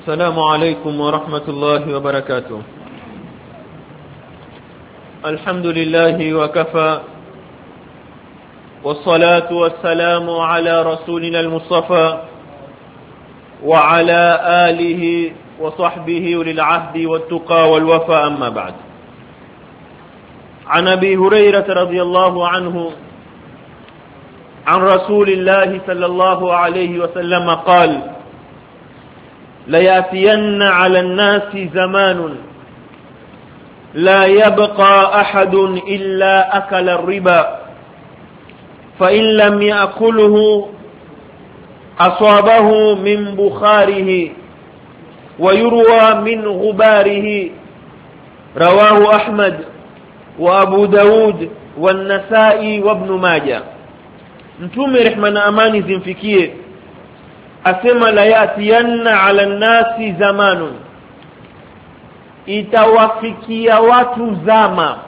السلام عليكم ورحمة الله وبركاته. الحمد لله وكفى، والصلاة والسلام على رسولنا المصطفى وعلى آله وصحبه وللعهد والتقى والوفاء، أما بعد. عن أبي هريرة رضي الله عنه عن رسول الله صلى الله عليه وسلم قال: ليأتين على الناس زمان لا يبقى أحد إلا أكل الربا، فإن لم يأكله أصابه من بخاره ويروى من غباره. رواه أحمد وأبو داود والنسائي وابن ماجه. Mtume rehma na amani zimfikie asema: la yatiyanna ala nasi zamanun, itawafikia watu zama.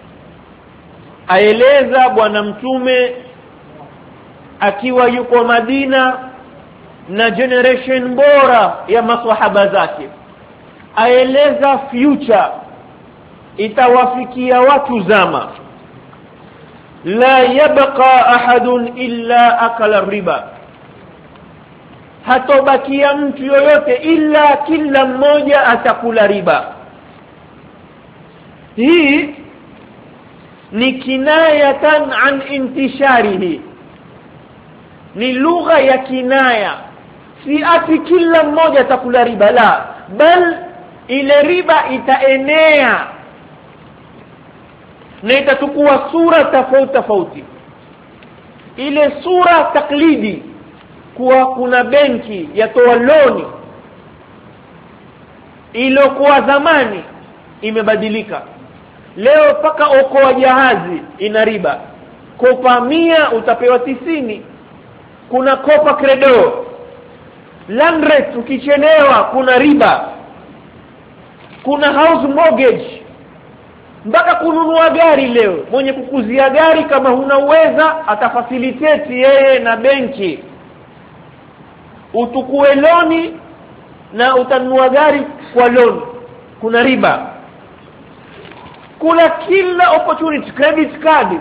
Aeleza bwana mtume akiwa yuko Madina na generation bora ya maswahaba zake, aeleza future, itawafikia watu zama la yabqa ahadun illa akala riba, hatobakia mtu yoyote illa kila mmoja atakula riba. Hii ni kinayatan an intisharihi, ni lugha ya kinaya, si ati kila mmoja atakula riba, la, bal ile riba itaenea na itachukua sura tofauti tofauti. Ile sura taklidi, kuwa kuna benki yatoa loni, iliyokuwa zamani imebadilika. Leo paka okoa jahazi ina riba, kopa 100 utapewa 90. Kuna kopa credo, land rate ukichelewa kuna riba, kuna house mortgage, mpaka kununua gari leo. Mwenye kukuzia gari kama huna uweza atafacilitate yeye na benki, utukue loni na utanunua gari kwa loan, kuna riba. Kuna kila opportunity, credit card.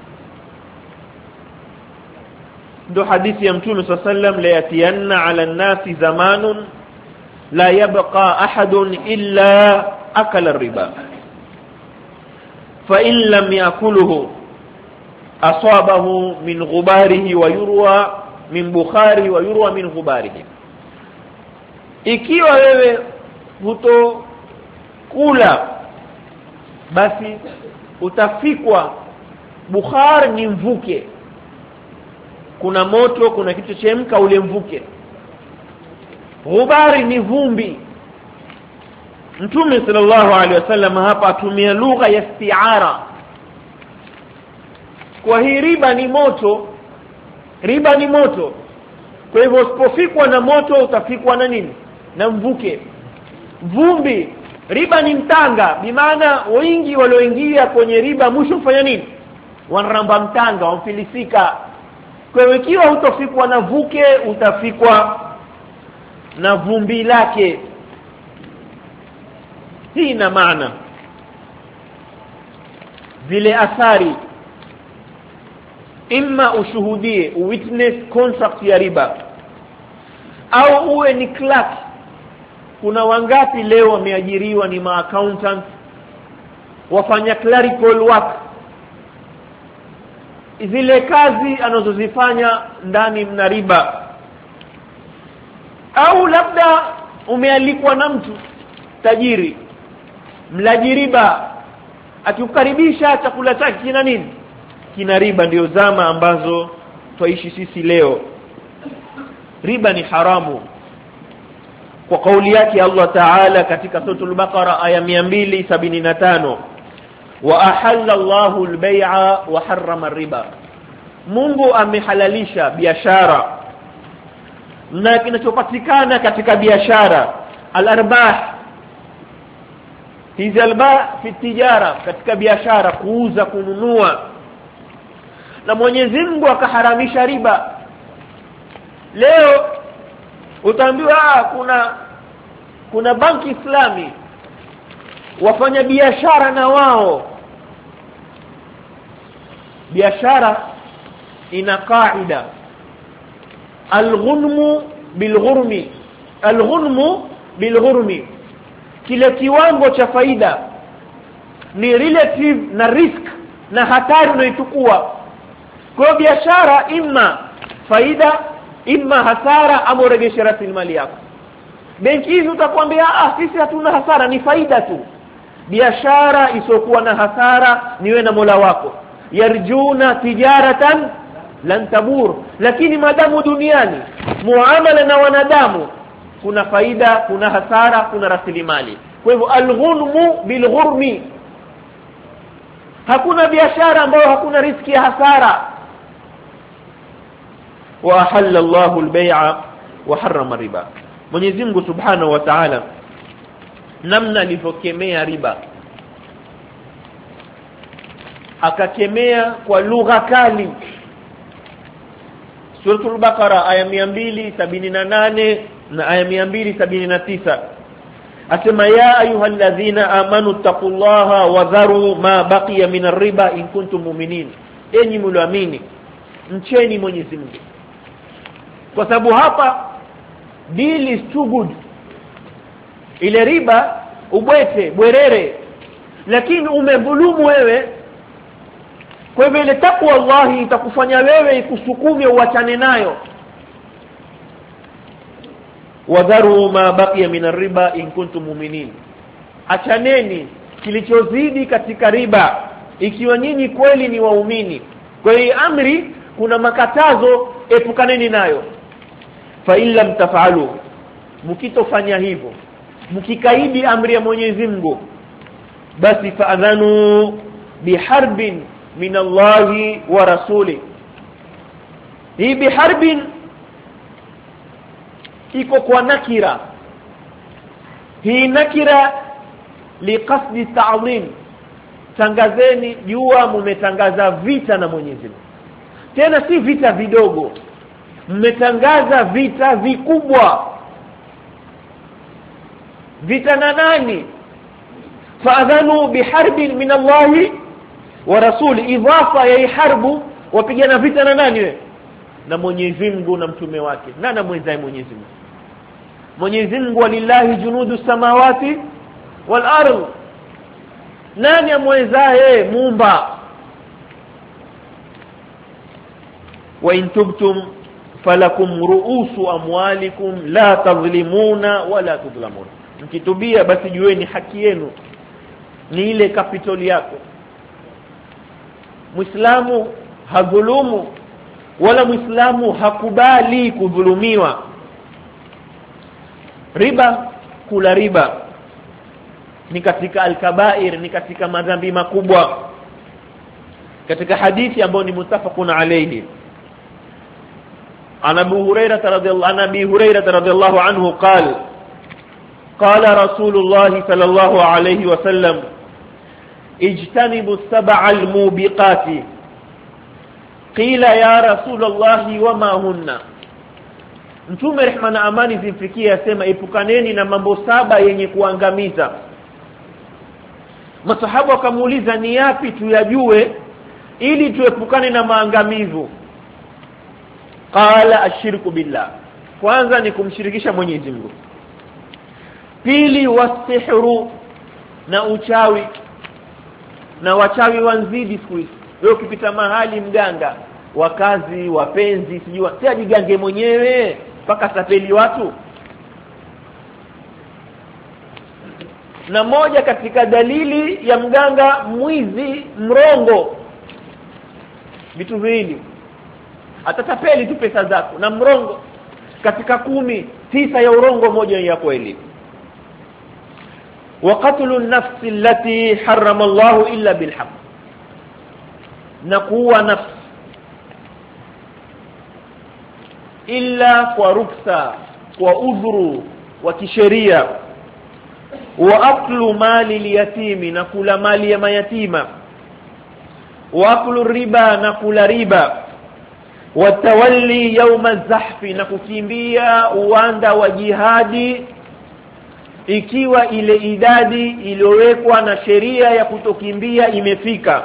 Ndo hadithi ya Mtume sallam: la yatiyanna ala nasi zamanun la yabqa ahadun illa akala riba, fa in lam yakuluhu asabahu min ghubarihi wa yurwa min bukhari wa yurwa min ghubarihi. Ikiwa wewe hutokula, basi utafikwa. Bukhar ni mvuke, kuna moto, kuna kitu chemka, ule mvuke. Ghubari ni vumbi. Mtume sallallahu alaihi wasallam hapa atumia lugha ya isti'ara. Kwa hii riba ni moto, riba ni moto. Kwa hivyo usipofikwa na moto utafikwa na nini? Na mvuke. Vumbi, riba ni mtanga, bimaana wengi walioingia kwenye riba mwisho mfanya nini? Wanaramba mtanga, wamfilisika. Kwa hivyo ikiwa utafikwa na vuke, utafikwa na vumbi lake. Hii ina maana zile athari, imma ushuhudie, witness contract ya riba, au uwe ni clerk. Kuna wangapi leo wameajiriwa ni ma-accountant, wafanya clerical work, zile kazi anazozifanya ndani mna riba. Au labda umealikwa na mtu tajiri, mlaji riba, akikukaribisha chakula chake kina nini? Kina riba. Ndio zama ambazo twaishi sisi leo. Riba ni haramu kwa kauli yake Allah Ta'ala katika suratul Baqara aya 275: wa ahalla Allahu al-bay'a wa harrama ar-riba. Mungu amehalalisha biashara na kinachopatikana katika biashara, al-arbah. Hizi albaa fi tijara, katika biashara, kuuza kununua. Na Mwenyezi Mungu akaharamisha riba. Leo utaambiwa kuna kuna banki islami wafanya biashara na wao. Biashara ina kaida al-ghunmu bil-ghurmi, al-ghunmu bil-ghurmi, kile kiwango cha faida ni relative na risk na hatari unayochukua. Kwa biashara imma faida imma hasara au urejeshe rasilimali yako. Benki hizi utakwambia sisi hatuna hasara, ni faida tu. Biashara isokuwa na hasara niwe na Mola wako, yarjuna tijaratan lan tabur. Lakini madamu duniani muamala na wanadamu kuna faida, kuna hasara, kuna rasilimali. Kwa hivyo al-ghunmu bil-ghurmi, hakuna biashara ambayo hakuna riski ya hasara. Wa ahalla Allahu al-bay'a wa harrama riba. Mwenyezi Mungu Subhanahu wa Ta'ala namna alivyokemea riba, akakemea kwa lugha kali. Suratul Baqara aya 278 na aya 279 asema ya ayyuhalladhina amanu taqullaha wa dharu ma baqiya minar riba in kuntum mu'minin, enyi mlioamini mcheni Mwenyezi Mungu. Kwa sababu hapa deal is too good, ile riba ubwete bwerere, lakini umedhulumu wewe. Kwa hivyo ile takwa Allah itakufanya wewe ikusukume uachane nayo. Wadharu ma baqiya min ar-riba in kuntum mu'minin, achaneni kilichozidi katika riba ikiwa nyinyi kweli ni waumini. Kwa hiyo amri kuna makatazo, epukaneni nayo. Fa in lam taf'alu, mkitofanya hivyo, mkikaidi amri ya Mwenyezi Mungu, basi fa'adhanu biharbin min Allahi wa rasuli. Hii biharbin iko kwa nakira. Hii nakira liqasdi ta'zim, tangazeni jua mmetangaza vita na Mwenyezi Mungu. Tena si vita vidogo, mmetangaza vita vikubwa. Vita na nani? Fa'adhanu biharbin min Allahi wa rasuli, idhafa ya harbu, wapigana vita na nani wewe? Na Mwenyezi Mungu na mtume wake. Nani mwenzaye Mwenyezi Mungu? Mwenyezi Mungu walillahi junudu samawati wal ardh. Nani amwezaye? Muumba. Wa in tubtum falakum ru'usu amwalikum la tadhlimuna wala tudhlamun. Mkitubia basi jueni haki yenu ni ile capital yako. Muislamu hadhulumu wala Muislamu hakubali kudhulumiwa. Riba, kula riba ni katika al-kabair, ni katika madhambi makubwa. Katika hadithi ambayo ni mutafaqun alayhi, عن أبي هريرة رضي الله عنه قال قال رسول الله صلى الله عليه وسلم اجتنبوا السبع الموبقات قيل يا رسول الله وما هن. Mtume rehma na amani zimfikie asema epukaneni na mambo saba yenye kuangamiza. Masahaba wakamuuliza ni yapi tuyajue ili tuepukane na maangamivu? Qala ashirku billah, kwanza ni kumshirikisha Mwenyezi Mungu. Pili wasihru, na uchawi, na wachawi wanzidi siku hizi. Wewe ukipita mahali mganga, wakazi, wapenzi, sijua si ajigange mwenyewe mpaka tapeli watu. Na moja katika dalili ya mganga mwizi, mrongo, vitu viwili. Atatapeli tu pesa zako, na mrongo katika 10, 9 ya urongo, moja ya kweli. Wa qatlun nafsi allati harrama Allahu illa bilhaq, na kuua nafsi illa kwa ruksa, kwa udhuru wa kisheria. Wa aklu mali liyatimi, na kula mali ya mayatima. Wa aklu riba, na kula riba. Watawalli yawma zahfi, na kukimbia uwanda wa jihadi ikiwa ile idadi iliyowekwa na sheria ya kutokimbia imefika.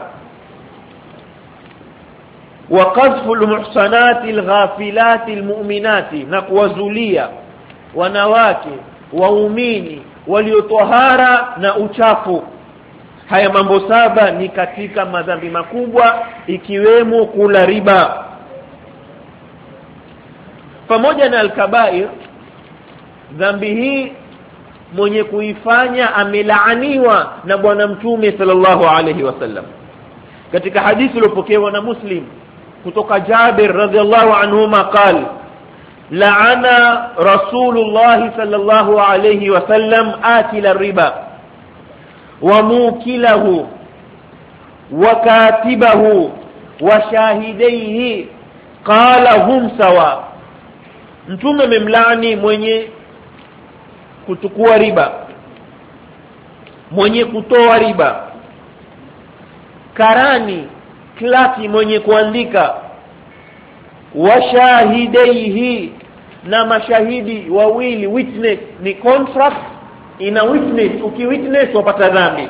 Wa qadhful muhsanatil ghafilatil mu'minati, na kuwazulia wanawake waumini waliotohara na uchafu. Haya mambo 7 ni katika madhambi makubwa, ikiwemo kula riba. Pamoja na al-kabair, dhambi hii mwenye kuifanya amelaaniwa na bwana mtume sallallahu alayhi wasallam. Katika hadithi iliyopokewa na Muslim kutoka Jabir radhiallahu anhuma qala: la'ana Rasulullah sallallahu alayhi wasallam akila riba wa mukilahu wa katibahu wa shahidaihi qala hum sawa. Mtume memlaani mwenye kuchukua riba, mwenye kutoa riba, karani klaki mwenye kuandika, wa shahidaihi, na mashahidi wawili. Witness ni contract, ina witness, ukiwitness wapata dhambi.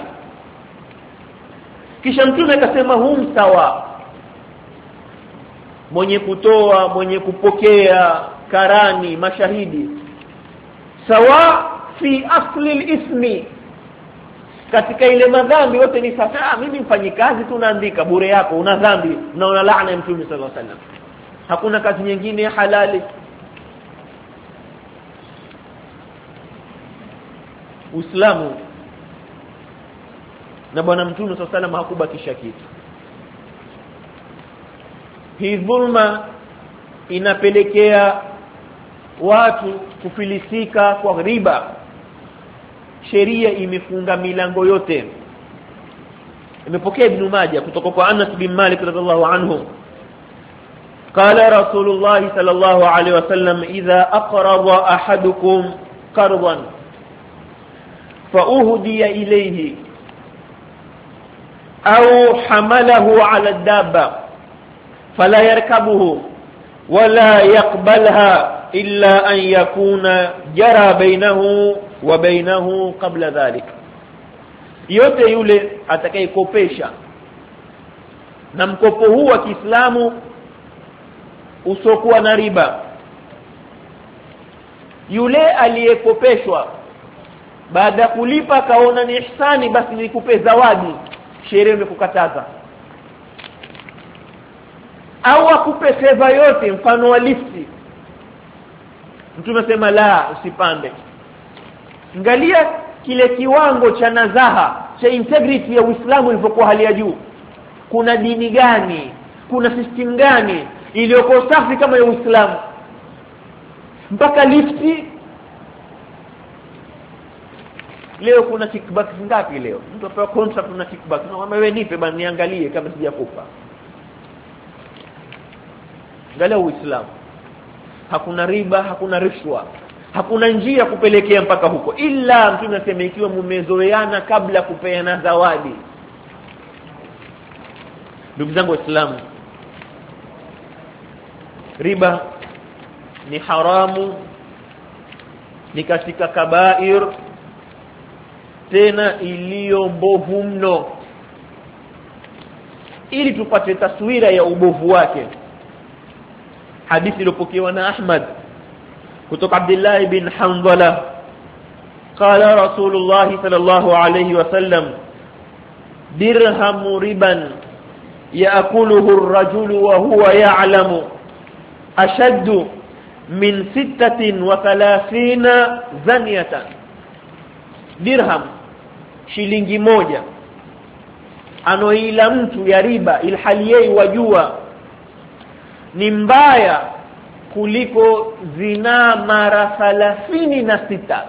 Kisha mtume akasema hum sawa, mwenye kutoa, mwenye kupokea, karani, mashahidi, sawa fi asli al-ismi, katika ile madhambi yote ni sawa. Mimi mfanyikazi tu naandika bure yako, una dhambi na una laana ya mtume sallallahu alaihi wasallam. Hakuna kazi nyingine halali. Uislamu na bwana mtume sallallahu alaihi wasallam hakubakisha kitu. Hii dhulma inapelekea watu kufilisika kwa riba. Sheria imefunga milango yote. Imepokea Ibn Majah kutoka kwa Anas bin Malik radhiallahu anhu, qala Rasulullah sallallahu alayhi wasallam: idha aqrada ahadukum qardan fa uhdiya ilayhi aw hamalahu ala ad-dabba fala yarkabuhu wala yaqbalha illa an yakuna jara bainahu wa bainahu qabla dhalik. Yote yule atakayekopesha, na mkopo huu wa Kiislamu usokuwa na riba, yule aliyekopeshwa baada kulipa kaona ni ihsani, basi nikupe zawadi, sheria imekukataza. Au akupe fedha yote, mfano wa lifti, mtume sema la, usipande. Angalia kile kiwango cha nazaha, cha integrity ya Uislamu ilipokuwa hali ya juu. Kuna dini gani, kuna system gani iliyokuwa safi kama ya Uislamu? Mpaka lifti leo kuna kickback ngapi leo? Mtu apewa contract na kickback, na wewe nipe bana niangalie kama sijakupa. Angalia Uislamu. Hakuna riba, hakuna rishwa, hakuna njia kupelekea mpaka huko, ila mtume anasema ikiwa mmezoeana kabla kupeana zawadi. Ndugu zangu Waislamu, riba ni haramu, ni katika kabair, tena iliyo mbovu mno. Ili tupate taswira ya ubovu wake, hadithi iliyopokewa na Ahmad kutoka Abdullah ibn Hanzala, qala Rasulullah sallallahu alayhi wasallam: dirhamu riban yaakuluhu ar-rajulu wa huwa ya'lamu ashaddu min 36 zaniyatan. Dirham, shilingi moja, anoila mtu ya riba ilhali yeye wajua, ni mbaya kuliko zina mara 36.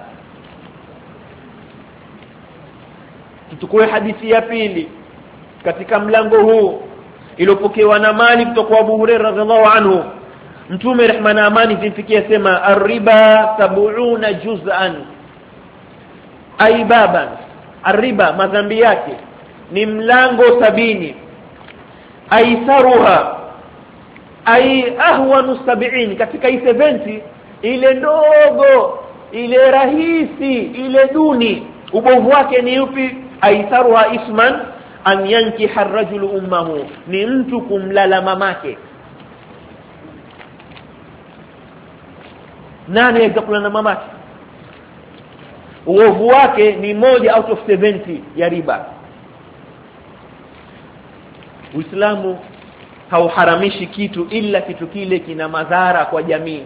Tutukue hadithi ya pili katika mlango huu iliyopokewa na Malik kutoka Abu Hurairah radhiallahu anhu. Mtume rehma na amani zimfikie sema: ar-riba 70 juz'an, ay baban. Ar-riba madhambi yake ni mlango 70. Aitharuha ay ahwanu 70, katika 70 ile ndogo ile rahisi, ile duni, ubovu wake ni upi? Aitharuha isman an yankiha ar-rajulu ummuhu, ni mtu kumlala mamake. Nani aweza kulala mamake? Uovu wake ni 1 out of 70 ya riba. Uislamu hauharamishi kitu ila kitu kile kina madhara kwa jamii,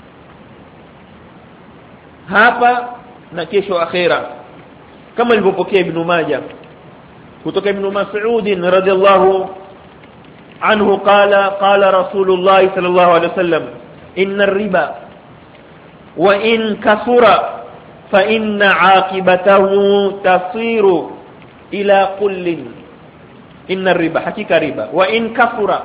hapa na kesho akhera, kama ilivyopokea Ibn Majah kutoka Ibn Mas'ud radhiyallahu anhu qala Rasulullah sallallahu alayhi wasallam, inna ar-riba wa in kasura fa inna 'aqibatahu tasiru ila kullin. Inna riba, hakika riba, wa in kasura,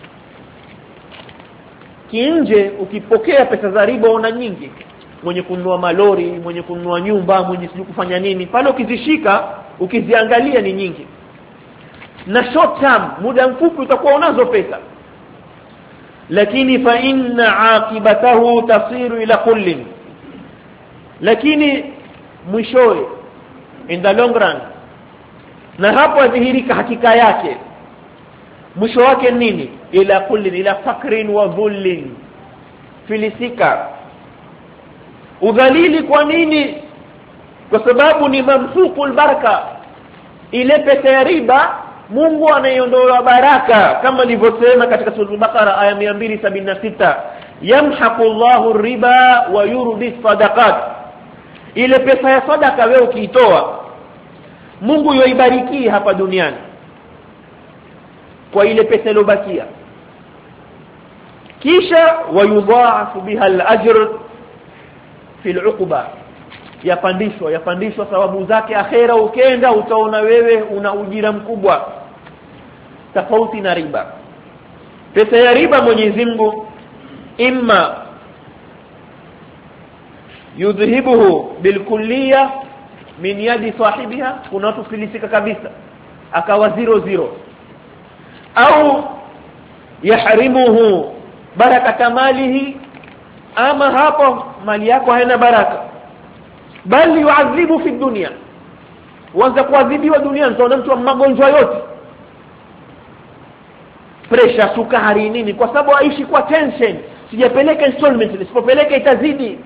kinje ukipokea pesa za riba una nyingi, mwenye kununua malori, mwenye kununua nyumba, mwenye siju kufanya nini, pale ukizishika ukiziangalia ni nyingi, na short term, muda mfupi utakuwa unazo pesa, lakini fa inna aqibatahu tasiru ila kullin, lakini mwishowe, in the long run, na hapo adhihirika hakika yake, mwisho wake nini? Ila kullin, ila fakrin wa dhullin, filisika, udhalili. Kwa nini? Kwa sababu ni mamhuqul baraka. Ile pesa ya riba Mungu anaiondoa baraka, kama alivyosema katika sura al-Baqara aya 276, yamhaqullahu ar-riba wa yurbi sadaqat. Ile pesa ya sadaka wewe ukiitoa, Mungu yoibariki hapa duniani kwa ile pesa iliyobakia, kisha wayudhaafu biha al-ajr fi al-uqba, yapandishwa thawabu zake akhera. Ukenda utaona wewe una ujira mkubwa, tofauti na riba. Pesa ya riba Mwenyezi Mungu imma yudhihibuhu bilkulliya min yadi sahibiha, kuna watu filisika kabisa akawa 0 au yahrimuhu barakata malihi, ama hapo mali yako haina baraka, bali yuadhibu fi dunya, wanza kuadhibiwa duniani. Utaona mtu wa magonjwa yote, pressure, sukari, nini, kwa sababu aishi kwa tension, sijapeleka installment, nisipopeleka itazidi,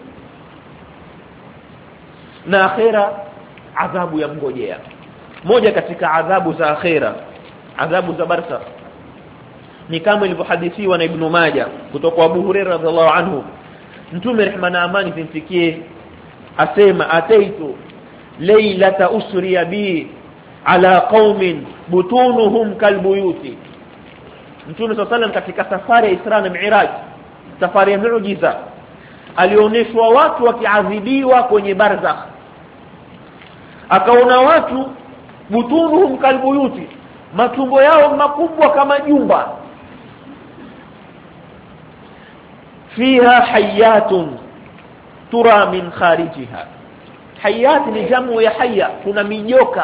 na akhera adhabu ya mngojea. Moja katika adhabu za akhera, adhabu za barzakh, ni kama ilivyohadithiwa na Ibn Majah kutoka kwa Abu Hurairah radhiallahu anhu, Mtume rehma na amani zimfikie asema, ataitu laylata usriya bi ala qaumin butunuhum kalbuyuti. Mtume sallallahu katika safari ya Isra na Mi'raj, safari ya muujiza, alioneshwa watu wakiadhibiwa kwenye barzakh, akaona watu butunuhum kalbuyuti, matumbo yao makubwa kama jumba, fiha hayatun tura min kharijiha. Hayat ni jamu ya hayya, kuna mijoka,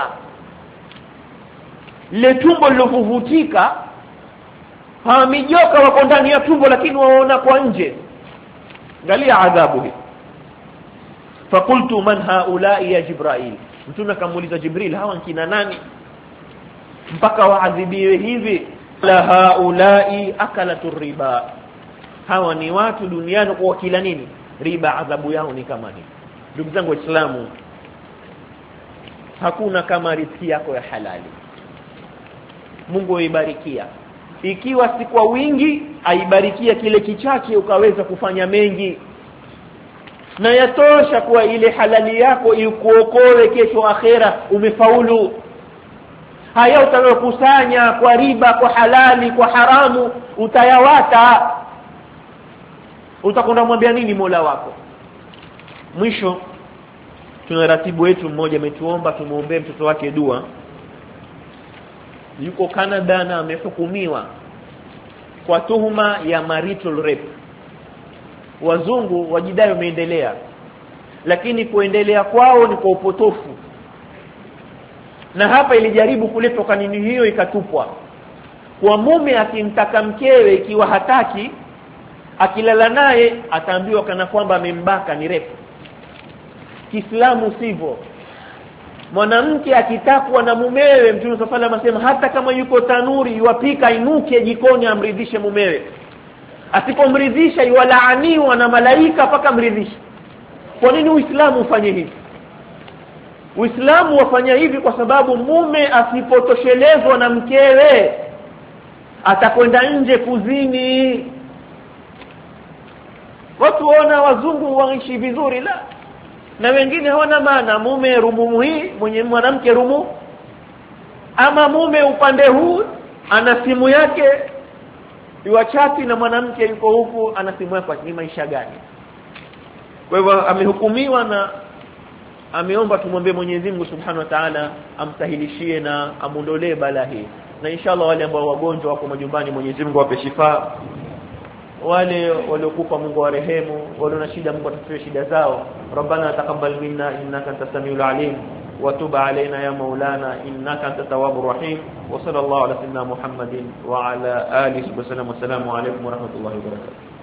le tumbo lilovuvutika, ha mijoka wako ndani ya tumbo lakini waona kwa nje. Angalia adhabu hii. Fakultu man haula'i ya Jibril, Mtume akamuuliza Jibril, hawa kina nani mpaka waadhibiwe hivi? La haula'i akalatur riba, hawa ni watu duniani kwa kila nini? Riba. Adhabu yao ni kama hii. Ndugu zangu Waislamu, hakuna kama riziki yako ya halali. Mungu aibarikia, ikiwa si kwa wingi, aibarikia kile kichache ukaweza kufanya mengi, na yatosha kwa ile halali yako ikuokoe kesho akhera, umefaulu. Haya utayokusanya kwa riba, kwa halali, kwa haramu, utayawata, utakwenda kumwambia nini Mola wako? Mwisho, tuna ratibu wetu mmoja ametuomba tumuombee mtoto wake dua. Yuko Canada na amehukumiwa kwa tuhuma ya marital rape. Wazungu wajidai wameendelea, lakini kuendelea kwao ni kwa upotofu, na hapa ilijaribu kuletwa kanuni hiyo ikatupwa. Kwa mume akimtaka mkewe, ikiwa hataki, akilala naye ataambiwa kana kwamba amembaka, ni rape. Kiislamu sivyo. Mwanamke akitakwa na mumewe, Mtume sallallahu alayhi wasallam hata kama yuko tanuri yuwapika, inuke jikoni amridhishe mumewe. Asipomridhisha yuwalaaniwa na malaika mpaka mridhishe. Kwa nini Uislamu ufanye hivi? Uislamu wafanya hivi kwa sababu mume asipotoshelezwa na mkewe atakwenda nje kuzini. Watu waona wazungu waishi vizuri, la, na wengine hawana maana. Mume rumu hii, mwenye mwanamke rumu, ama mume upande huu ana simu yake yuachati na mwanamke yuko huku ana simu yake. Ni maisha gani? Kwa hivyo amehukumiwa na ameomba tumwombe Mwenyezi Mungu Subhanahu wa Ta'ala amsahilishie na amundolee bala hii. Na inshallah wale ambao wagonjwa wako majumbani, Mwenyezi Mungu awape shifa. Wale waliokufa Mungu warehemu, wale na shida Mungu atatue shida zao. Rabbana taqabbal minna innaka antas samiul alim wa tub alaina ya maulana innaka antat tawwabur rahim. Wa sallallahu ala sayyidina Muhammadin wa ala alihi wa sallam. Assalamu alaykum wa rahmatullahi wa barakatuh.